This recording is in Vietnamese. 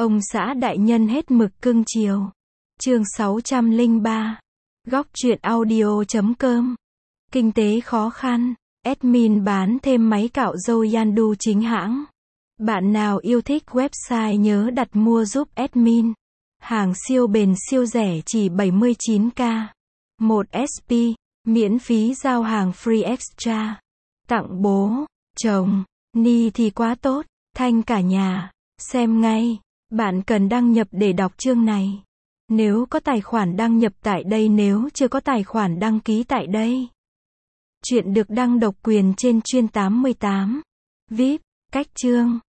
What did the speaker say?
Ông xã đại nhân hết mực cưng chiều. Chương 603. Góc truyện audio.com. Kinh tế khó khăn. Admin bán thêm máy cạo râu Yandu chính hãng. Bạn nào yêu thích website nhớ đặt mua giúp admin. Hàng siêu bền siêu rẻ chỉ 79k. 1 SP. Miễn phí giao hàng free extra. Tặng bố, chồng, Ni thì quá tốt. Thanh cả nhà. Xem ngay. Bạn cần đăng nhập để đọc chương này. Nếu có tài khoản đăng nhập tại đây, nếu chưa có tài khoản đăng ký tại đây. Chuyện được đăng độc quyền trên Chuyên 88. VIP. Cách chương.